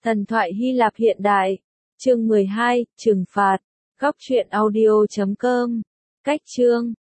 Thần thoại Hy Lạp hiện đại. Chương 12, trừng phạt. Góc truyện audio.com. Cách chương